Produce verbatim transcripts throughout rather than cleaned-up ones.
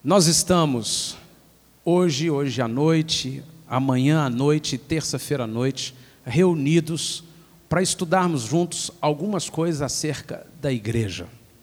Nós estamos hoje, hoje à noite, amanhã à noite, terça-feira à noite, reunidos para estudarmos juntos algumas coisas acerca da igreja.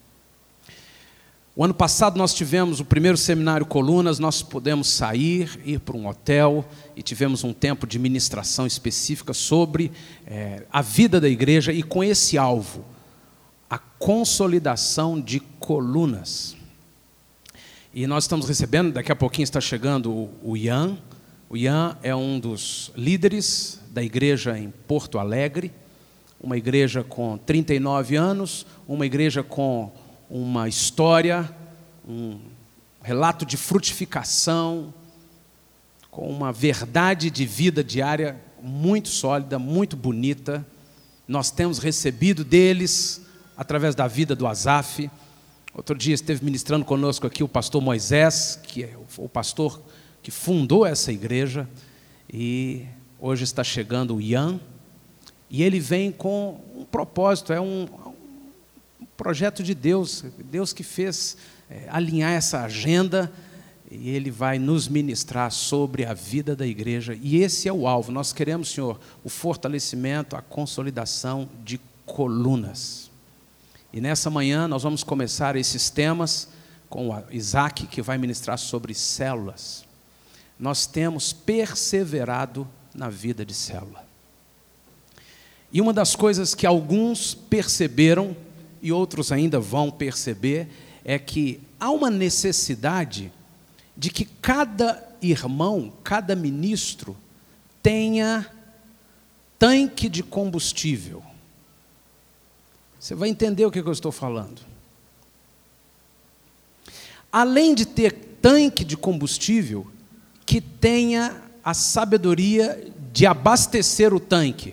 O ano passado nós tivemos o primeiro seminário Colunas, nós pudemos sair, ir para um hotel e tivemos um tempo de ministração específica sobre é, a vida da igreja e com esse alvo, a consolidação de colunas. E nós estamos recebendo, daqui a pouquinho está chegando o, o Ian. O Ian é um dos líderes da igreja em Porto Alegre, uma igreja com trinta e nove anos, uma igreja com uma história, um relato de frutificação, com uma verdade de vida diária muito sólida, muito bonita. Nós temos recebido deles através da vida do Asaf. Outro dia esteve ministrando conosco aqui o pastor Moisés, que é o pastor que fundou essa igreja, e hoje está chegando o Ian, e ele vem com um propósito, é um, um projeto de Deus, Deus que fez é, alinhar essa agenda, e ele vai nos ministrar sobre a vida da igreja, e esse é o alvo. Nós queremos, Senhor, o fortalecimento, a consolidação de colunas. E nessa manhã nós vamos começar esses temas com o Isaac, que vai ministrar sobre células. Nós temos perseverado na vida de célula. E uma das coisas que alguns perceberam, e outros ainda vão perceber, é que há uma necessidade de que cada irmão, cada ministro, tenha tanque de combustível. Você vai entender o que eu estou falando. Além de ter tanque de combustível, que tenha a sabedoria de abastecer o tanque.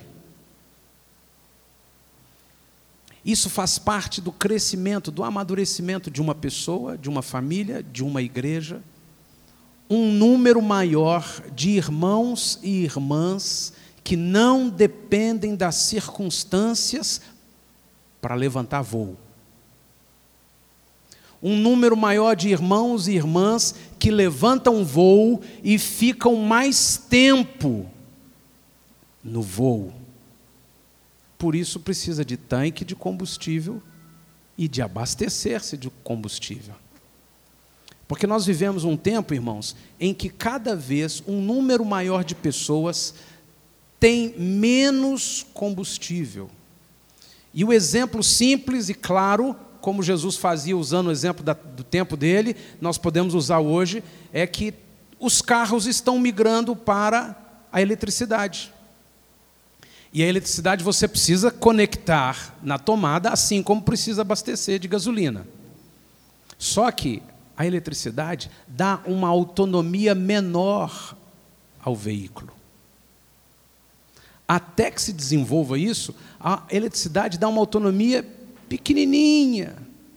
Isso faz parte do crescimento, do amadurecimento de uma pessoa, de uma família, de uma igreja. Um número maior de irmãos e irmãs que não dependem das circunstâncias para levantar voo. Um número maior de irmãos e irmãs que levantam voo e ficam mais tempo no voo. Por isso precisa de tanque de combustível e de abastecer-se de combustível. Porque nós vivemos um tempo, irmãos, em que cada vez um número maior de pessoas tem menos combustível. E o exemplo simples e claro, como Jesus fazia usando o exemplo da, do tempo dele, nós podemos usar hoje, é que os carros estão migrando para a eletricidade. E a eletricidade você precisa conectar na tomada, assim como precisa abastecer de gasolina. Só que a eletricidade dá uma autonomia menor ao veículo. Até que se desenvolva isso, a eletricidade dá uma autonomia pequenininha.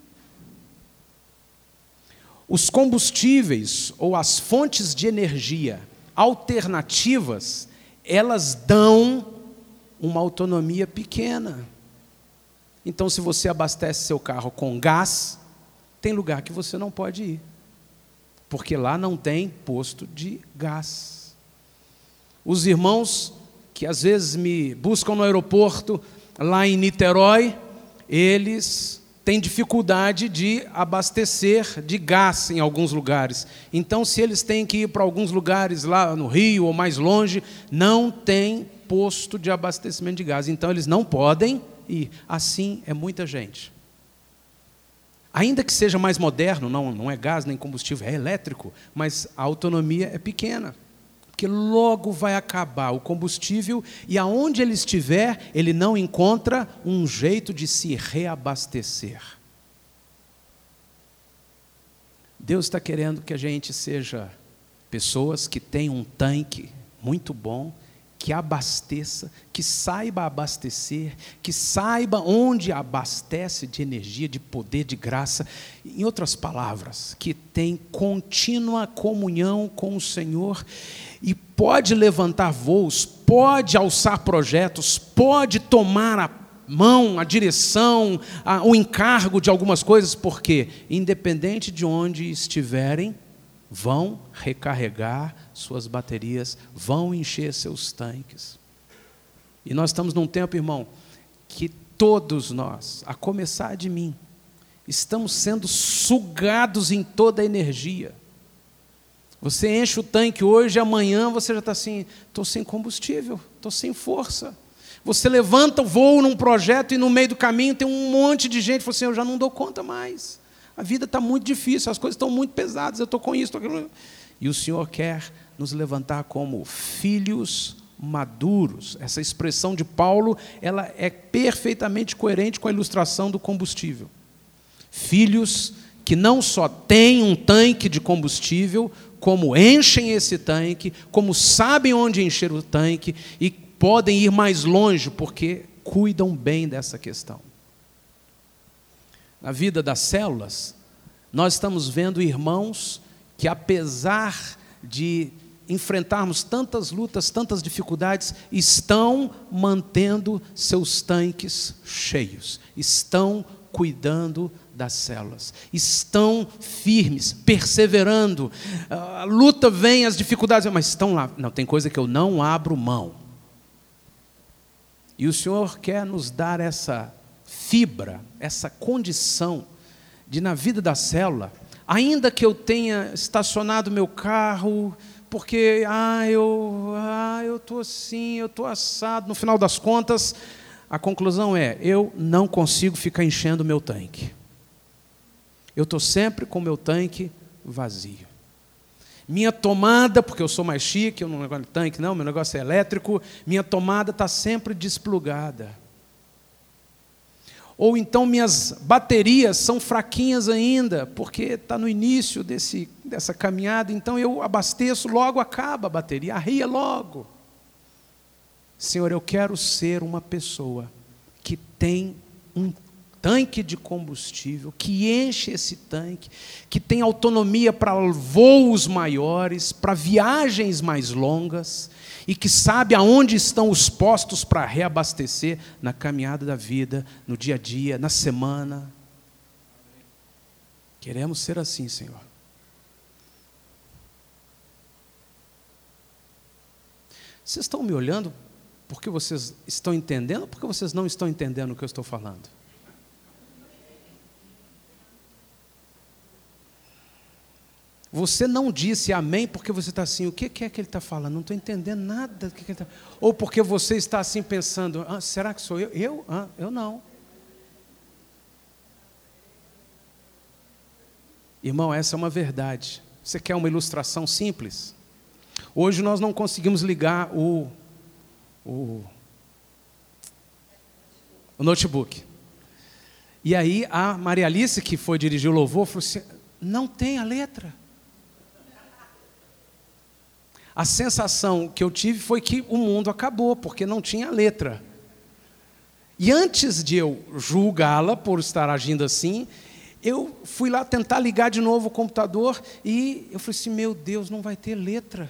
Os combustíveis ou as fontes de energia alternativas, elas dão uma autonomia pequena. Então, se você abastece seu carro com gás, tem lugar que você não pode ir, porque lá não tem posto de gás. Os irmãos que às vezes me buscam no aeroporto, lá em Niterói, eles têm dificuldade de abastecer de gás em alguns lugares. Então, se eles têm que ir para alguns lugares lá no Rio ou mais longe, não tem posto de abastecimento de gás. Então, eles não podem ir. Assim é muita gente. Ainda que seja mais moderno, não, não é gás nem combustível, é elétrico, mas a autonomia é pequena. Porque logo vai acabar o combustível e aonde ele estiver, ele não encontra um jeito de se reabastecer. Deus está querendo que a gente seja pessoas que tenham um tanque muito bom, que abasteça, que saiba abastecer, que saiba onde abastece de energia, de poder, de graça. Em outras palavras, que tem contínua comunhão com o Senhor e pode levantar voos, pode alçar projetos, pode tomar a mão, a direção, a, o encargo de algumas coisas, porque, independente de onde estiverem, vão recarregar suas baterias, vão encher seus tanques. E nós estamos num tempo, irmão, que todos nós, a começar de mim, estamos sendo sugados em toda a energia. Você enche o tanque hoje, amanhã você já está assim, estou sem combustível, estou sem força. Você levanta o voo num projeto e no meio do caminho tem um monte de gente, fala assim, eu já não dou conta mais. A vida está muito difícil, as coisas estão muito pesadas, eu estou com isso, estou com aquilo. E o Senhor quer nos levantar como filhos maduros. Essa expressão de Paulo, ela é perfeitamente coerente com a ilustração do combustível. Filhos que não só têm um tanque de combustível, como enchem esse tanque, como sabem onde encher o tanque e podem ir mais longe, porque cuidam bem dessa questão. Na vida das células, nós estamos vendo irmãos que, apesar de enfrentarmos tantas lutas, tantas dificuldades, estão mantendo seus tanques cheios, estão cuidando das células, estão firmes, perseverando. A luta vem, as dificuldades, mas estão lá. Não, tem coisa que eu não abro mão. E o Senhor quer nos dar essa fibra, essa condição de, na vida da célula, ainda que eu tenha estacionado meu carro, porque ah, eu ah, eu estou assim, eu estou assado, no final das contas, a conclusão é, eu não consigo ficar enchendo o meu tanque. Eu estou sempre com o meu tanque vazio. Minha tomada, porque eu sou mais chique, eu não negócio de tanque, não, meu negócio é elétrico, minha tomada está sempre desplugada. Ou então minhas baterias são fraquinhas ainda, porque está no início desse, dessa caminhada, então eu abasteço, logo acaba a bateria, arria logo. Senhor, eu quero ser uma pessoa que tem um tanque de combustível, que enche esse tanque, que tem autonomia para voos maiores, para viagens mais longas, e que sabe aonde estão os postos para reabastecer na caminhada da vida, no dia a dia, na semana. Queremos ser assim, Senhor. Vocês estão me olhando porque vocês estão entendendo ou porque vocês não estão entendendo o que eu estou falando? Você não disse amém porque você está assim, o que é que ele está falando? Não estou entendendo nada. Do que ele tá... Ou porque você está assim pensando, ah, será que sou eu? Eu? Ah, eu não. Irmão, essa é uma verdade. Você quer uma ilustração simples? Hoje nós não conseguimos ligar o, o, o notebook. E aí a Maria Alice, que foi dirigir o louvor, falou assim, não tem a letra. A sensação que eu tive foi que o mundo acabou, porque não tinha letra. E antes de eu julgá-la por estar agindo assim, eu fui lá tentar ligar de novo o computador e eu falei assim, meu Deus, não vai ter letra.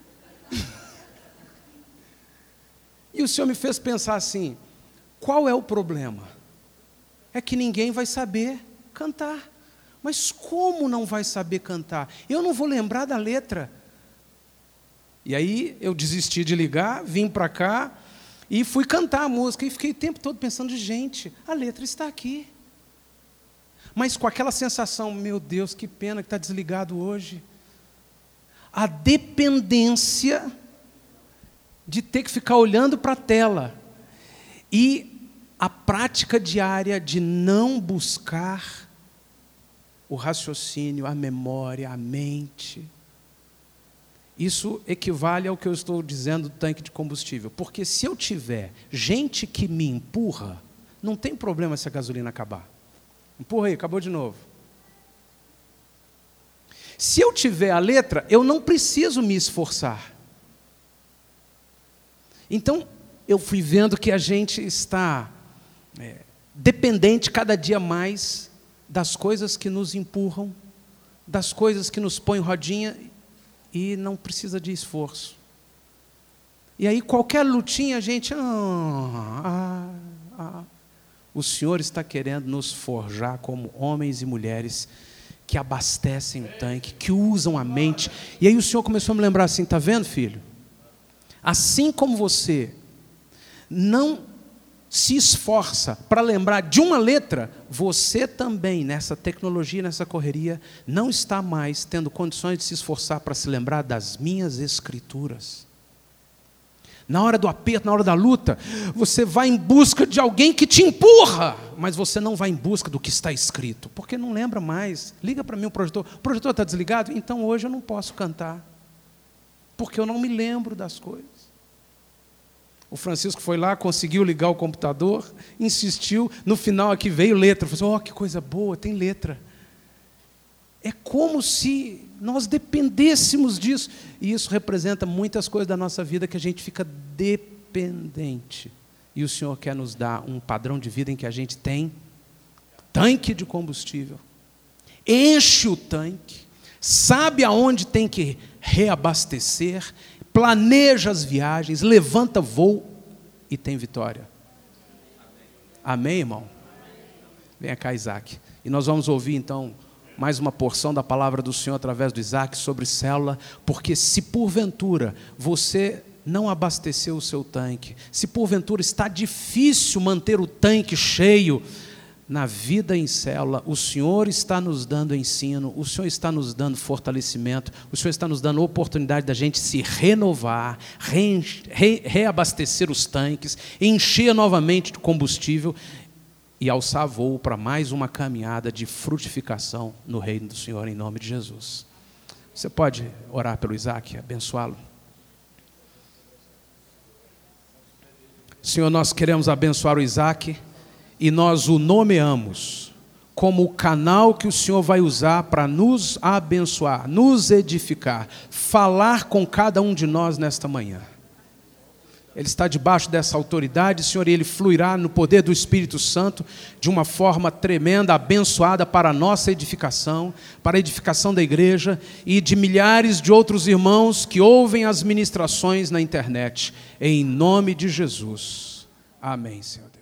E o Senhor me fez pensar assim, qual é o problema? É que ninguém vai saber cantar. Mas como não vai saber cantar? Eu não vou lembrar da letra. E aí eu desisti de ligar, vim para cá e fui cantar a música. E fiquei o tempo todo pensando, gente, a letra está aqui. Mas com aquela sensação, meu Deus, que pena que está desligado hoje. A dependência de ter que ficar olhando para a tela. E a prática diária de não buscar o raciocínio, a memória, a mente. Isso equivale ao que eu estou dizendo do tanque de combustível. Porque se eu tiver gente que me empurra, não tem problema se a gasolina acabar. Empurra aí, acabou de novo. Se eu tiver a letra, eu não preciso me esforçar. Então, eu fui vendo que a gente está é, dependente cada dia mais das coisas que nos empurram, das coisas que nos põem rodinha e não precisa de esforço. E aí qualquer lutinha a gente... Ah, ah, ah. O Senhor está querendo nos forjar como homens e mulheres que abastecem o tanque, que usam a mente. E aí o Senhor começou a me lembrar assim, está vendo, filho? Assim como você não se esforça para lembrar de uma letra, você também, nessa tecnologia, nessa correria, não está mais tendo condições de se esforçar para se lembrar das minhas escrituras. Na hora do aperto, na hora da luta, você vai em busca de alguém que te empurra, mas você não vai em busca do que está escrito, porque não lembra mais. Liga para mim o projetor, o projetor está desligado? Então hoje eu não posso cantar, porque eu não me lembro das coisas. O Francisco foi lá, conseguiu ligar o computador, insistiu, no final aqui veio letra, falou assim, oh, que coisa boa, tem letra. É como se nós dependêssemos disso. E isso representa muitas coisas da nossa vida que a gente fica dependente. E o Senhor quer nos dar um padrão de vida em que a gente tem tanque de combustível. Enche o tanque, sabe aonde tem que reabastecer, planeja as viagens, levanta voo e tem vitória. Amém, irmão? Venha cá, Isaac. E nós vamos ouvir então mais uma porção da palavra do Senhor através do Isaac sobre célula, porque se porventura você não abasteceu o seu tanque, se porventura está difícil manter o tanque cheio na vida em célula, o Senhor está nos dando ensino, o Senhor está nos dando fortalecimento, o Senhor está nos dando oportunidade da gente se renovar, re, re, reabastecer os tanques, encher novamente de combustível e alçar voo para mais uma caminhada de frutificação no reino do Senhor, em nome de Jesus. Você pode orar pelo Isaac, abençoá-lo? Senhor, nós queremos abençoar o Isaac e nós o nomeamos como o canal que o Senhor vai usar para nos abençoar, nos edificar, falar com cada um de nós nesta manhã. Ele está debaixo dessa autoridade, Senhor, e ele fluirá no poder do Espírito Santo de uma forma tremenda, abençoada para a nossa edificação, para a edificação da igreja e de milhares de outros irmãos que ouvem as ministrações na internet. Em nome de Jesus. Amém, Senhor.